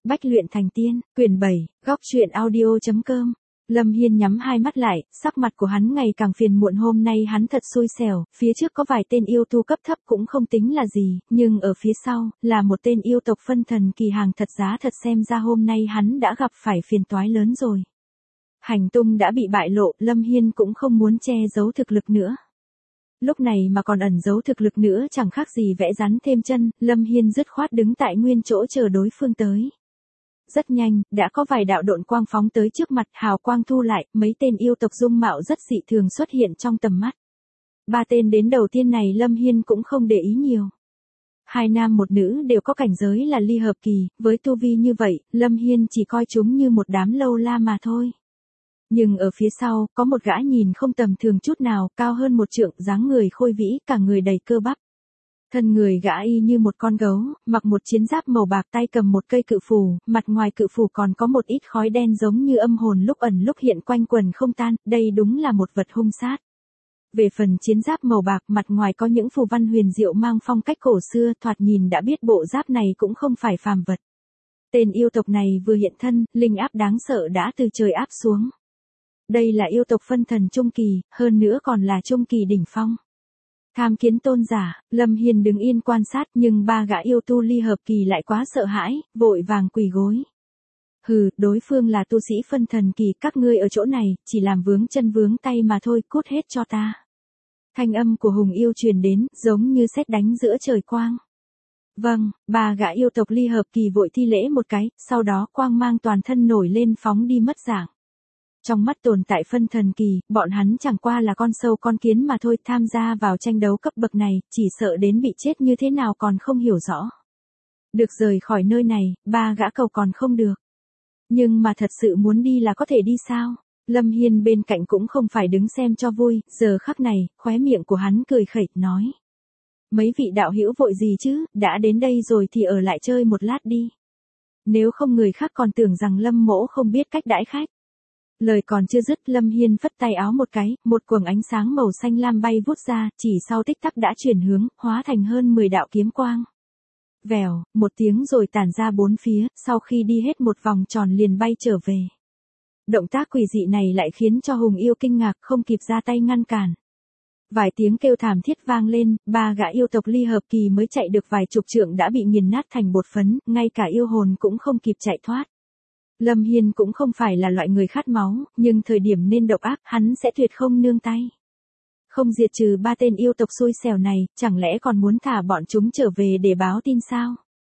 Bách luyện thành tiên, quyển 7, góc truyện audio.com. Lâm Hiên nhắm hai mắt lại, sắc mặt của hắn ngày càng phiền muộn. Hôm nay hắn thật xui xẻo, phía trước có vài tên yêu tu cấp thấp cũng không tính là gì, nhưng ở phía sau, là một tên yêu tộc phân thần kỳ hàng thật giá thật. Xem ra hôm nay hắn đã gặp phải phiền toái lớn rồi. Hành tung đã bị bại lộ, Lâm Hiên cũng không muốn che giấu thực lực nữa. Lúc này mà còn ẩn giấu thực lực nữa chẳng khác gì vẽ rắn thêm chân, Lâm Hiên dứt khoát đứng tại nguyên chỗ chờ đối phương tới. Rất nhanh, đã có vài đạo độn quang phóng tới trước mặt, hào quang thu lại, mấy tên yêu tộc dung mạo rất dị thường xuất hiện trong tầm mắt. Ba tên đến đầu tiên này Lâm Hiên cũng không để ý nhiều. Hai nam một nữ đều có cảnh giới là ly hợp kỳ, với tu vi như vậy, Lâm Hiên chỉ coi chúng như một đám lâu la mà thôi. Nhưng ở phía sau, có một gã nhìn không tầm thường chút nào, cao hơn 1 trượng, dáng người khôi vĩ, cả người đầy cơ bắp. Thân người gã y như một con gấu, mặc một chiến giáp màu bạc, tay cầm một cây cự phù, mặt ngoài cự phù còn có một ít khói đen giống như âm hồn lúc ẩn lúc hiện quanh quần không tan, đây đúng là một vật hung sát. Về phần chiến giáp màu bạc, mặt ngoài có những phù văn huyền diệu mang phong cách cổ xưa, thoạt nhìn đã biết bộ giáp này cũng không phải phàm vật. Tên yêu tộc này vừa hiện thân, linh áp đáng sợ đã từ trời áp xuống. Đây là yêu tộc phân thần trung kỳ, hơn nữa còn là trung kỳ đỉnh phong. Tham kiến tôn giả, Lâm Hiên đứng yên quan sát, nhưng ba gã yêu tu ly hợp kỳ lại quá sợ hãi, vội vàng quỳ gối. Hừ, đối phương là tu sĩ phân thần kỳ, các ngươi ở chỗ này, chỉ làm vướng chân vướng tay mà thôi, cút hết cho ta. Thanh âm của hùng yêu truyền đến, giống như sét đánh giữa trời quang. Vâng, ba gã yêu tộc ly hợp kỳ vội thi lễ một cái, sau đó quang mang toàn thân nổi lên phóng đi mất dạng. Trong mắt tồn tại phân thần kỳ, bọn hắn chẳng qua là con sâu con kiến mà thôi, tham gia vào tranh đấu cấp bậc này, chỉ sợ đến bị chết như thế nào còn không hiểu rõ. Được rời khỏi nơi này, ba gã cầu còn không được. Nhưng mà thật sự muốn đi là có thể đi sao? Lâm Hiên bên cạnh cũng không phải đứng xem cho vui, giờ khắc này, khóe miệng của hắn cười khẩy, nói. Mấy vị đạo hữu vội gì chứ, đã đến đây rồi thì ở lại chơi một lát đi. Nếu không người khác còn tưởng rằng Lâm mỗ không biết cách đãi khách. Lời còn chưa dứt, Lâm Hiên phất tay áo một cái, một quầng ánh sáng màu xanh lam bay vút ra, chỉ sau tích tắc đã chuyển hướng, hóa thành hơn 10 đạo kiếm quang. Vèo, một tiếng rồi tản ra bốn phía, sau khi đi hết một vòng tròn liền bay trở về. Động tác quỷ dị này lại khiến cho hùng yêu kinh ngạc, không kịp ra tay ngăn cản. Vài tiếng kêu thảm thiết vang lên, ba gã yêu tộc ly hợp kỳ mới chạy được vài chục trượng đã bị nghiền nát thành bột phấn, ngay cả yêu hồn cũng không kịp chạy thoát. Lâm Hiên cũng không phải là loại người khát máu, nhưng thời điểm nên độc ác, hắn sẽ tuyệt không nương tay. Không diệt trừ ba tên yêu tộc xui xẻo này, chẳng lẽ còn muốn thả bọn chúng trở về để báo tin sao?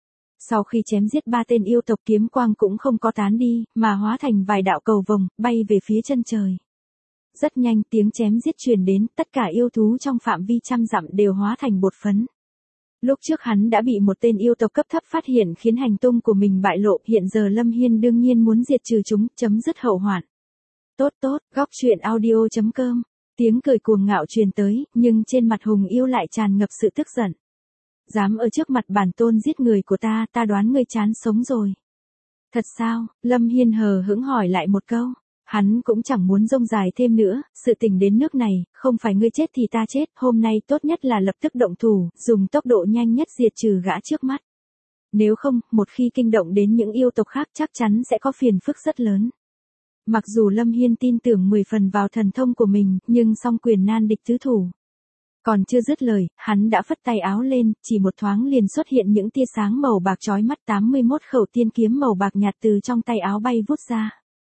Sau khi chém giết ba tên yêu tộc, kiếm quang cũng không có tán đi, mà hóa thành vài đạo cầu vồng, bay về phía chân trời. Rất nhanh tiếng chém giết truyền đến, tất cả yêu thú trong phạm vi trăm dặm đều hóa thành bột phấn. Lúc trước hắn đã bị một tên yêu tộc cấp thấp phát hiện khiến hành tung của mình bại lộ, hiện giờ Lâm Hiên đương nhiên muốn diệt trừ chúng, chấm dứt hậu hoạn. Tốt tốt, góc truyện audio.com. Tiếng cười cuồng ngạo truyền tới, nhưng trên mặt hùng yêu lại tràn ngập sự tức giận. Dám ở trước mặt bản tôn giết người của ta, ta đoán ngươi chán sống rồi. Thật sao? Lâm Hiên hờ hững hỏi lại một câu. Hắn cũng chẳng muốn rông dài thêm nữa, sự tình đến nước này, không phải ngươi chết thì ta chết, hôm nay tốt nhất là lập tức động thủ, dùng tốc độ nhanh nhất diệt trừ gã trước mắt. Nếu không, một khi kinh động đến những yêu tộc khác chắc chắn sẽ có phiền phức rất lớn. Mặc dù Lâm Hiên tin tưởng 10 phần vào thần thông của mình, nhưng song quyền nan địch tứ thủ. Còn chưa dứt lời, hắn đã phất tay áo lên, chỉ một thoáng liền xuất hiện những tia sáng màu bạc chói mắt, 81 khẩu tiên kiếm màu bạc nhạt từ trong tay áo bay vút ra.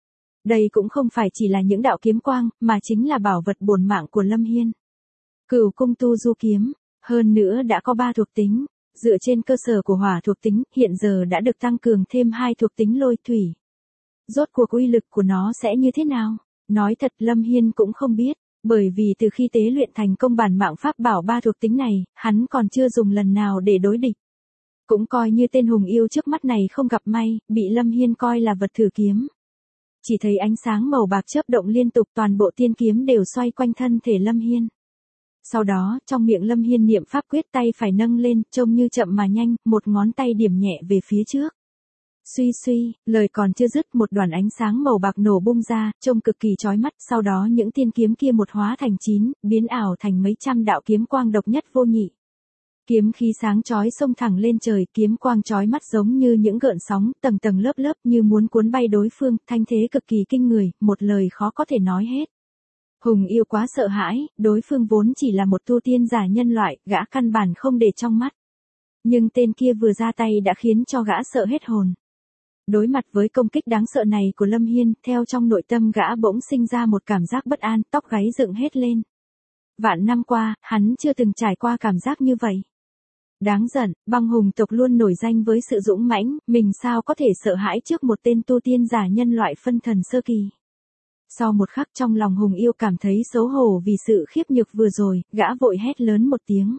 Đây cũng không phải chỉ là những đạo kiếm quang, mà chính là bảo vật bổn mạng của Lâm Hiên. Cửu cung tu du kiếm, hơn nữa đã có 3 thuộc tính, dựa trên cơ sở của hỏa thuộc tính, hiện giờ đã được tăng cường thêm 2 thuộc tính lôi thủy. Rốt cuộc uy lực của nó sẽ như thế nào? Nói thật Lâm Hiên cũng không biết, bởi vì từ khi tế luyện thành công bản mạng pháp bảo 3 thuộc tính này, hắn còn chưa dùng lần nào để đối địch. Cũng coi như tên hùng yêu trước mắt này không gặp may, bị Lâm Hiên coi là vật thử kiếm. Chỉ thấy ánh sáng màu bạc chớp động liên tục, toàn bộ tiên kiếm đều xoay quanh thân thể Lâm Hiên. Sau đó, trong miệng Lâm Hiên niệm pháp quyết, tay phải nâng lên, trông như chậm mà nhanh, một ngón tay điểm nhẹ về phía trước. Suy suy, lời còn chưa dứt, một đoàn ánh sáng màu bạc nổ bung ra, trông cực kỳ chói mắt, sau đó những tiên kiếm kia một hóa thành 9, biến ảo thành mấy trăm đạo kiếm quang độc nhất vô nhị. Kiếm khí sáng chói xông thẳng lên trời, kiếm quang chói mắt giống như những gợn sóng, tầng tầng lớp lớp như muốn cuốn bay đối phương, thanh thế cực kỳ kinh người, một lời khó có thể nói hết. Hùng yêu quá sợ hãi, đối phương vốn chỉ là một tu tiên giả nhân loại, gã căn bản không để trong mắt. Nhưng tên kia vừa ra tay đã khiến cho gã sợ hết hồn. Đối mặt với công kích đáng sợ này của Lâm Hiên, theo trong nội tâm gã bỗng sinh ra một cảm giác bất an, tóc gáy dựng hết lên. Vạn năm qua, hắn chưa từng trải qua cảm giác như vậy. Đáng giận, băng hùng tộc luôn nổi danh với sự dũng mãnh, mình sao có thể sợ hãi trước một tên tu tiên giả nhân loại phân thần sơ kỳ. Sau một khắc trong lòng Hùng yêu cảm thấy xấu hổ vì sự khiếp nhược vừa rồi, gã vội hét lớn một tiếng.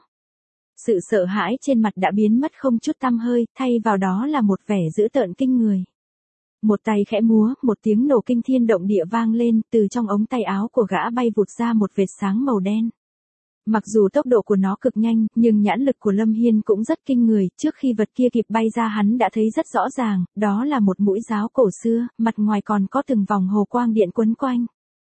Sự sợ hãi trên mặt đã biến mất không chút tăm hơi, thay vào đó là một vẻ dữ tợn kinh người. Một tay khẽ múa, một tiếng nổ kinh thiên động địa vang lên, từ trong ống tay áo của gã bay vụt ra một vệt sáng màu đen. Mặc dù tốc độ của nó cực nhanh, nhưng nhãn lực của Lâm Hiên cũng rất kinh người, trước khi vật kia kịp bay ra hắn đã thấy rất rõ ràng, đó là một mũi giáo cổ xưa, mặt ngoài còn có từng vòng hồ quang điện quấn quanh.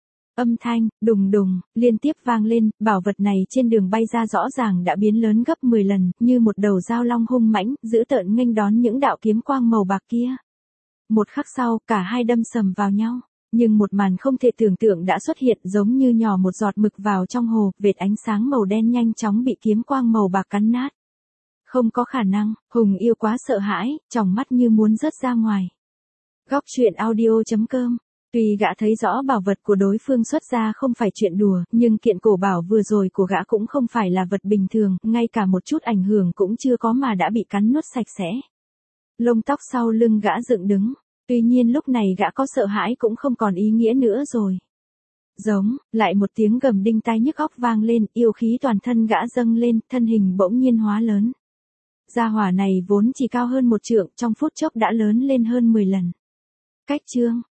Âm thanh, đùng đùng, liên tiếp vang lên, bảo vật này trên đường bay ra rõ ràng đã biến lớn gấp 10 lần, như một đầu dao long hung mãnh, dữ tợn nghênh đón những đạo kiếm quang màu bạc kia. Một khắc sau, cả hai đâm sầm vào nhau. Nhưng một màn không thể tưởng tượng đã xuất hiện, giống như nhỏ một giọt mực vào trong hồ, vệt ánh sáng màu đen nhanh chóng bị kiếm quang màu bạc cắn nát. Không có khả năng, Hùng yêu quá sợ hãi, tròng mắt như muốn rớt ra ngoài. Góc truyện audio.com. Tuy gã thấy rõ bảo vật của đối phương xuất ra không phải chuyện đùa, nhưng kiện cổ bảo vừa rồi của gã cũng không phải là vật bình thường, ngay cả một chút ảnh hưởng cũng chưa có mà đã bị cắn nuốt sạch sẽ. Lông tóc sau lưng gã dựng đứng. Tuy nhiên lúc này gã có sợ hãi cũng không còn ý nghĩa nữa rồi. Giống, lại một tiếng gầm đinh tai nhức óc vang lên, yêu khí toàn thân gã dâng lên, thân hình bỗng nhiên hóa lớn. Gia hỏa này vốn chỉ cao hơn 1 trượng, trong phút chốc đã lớn lên hơn 10 lần. Cách chương.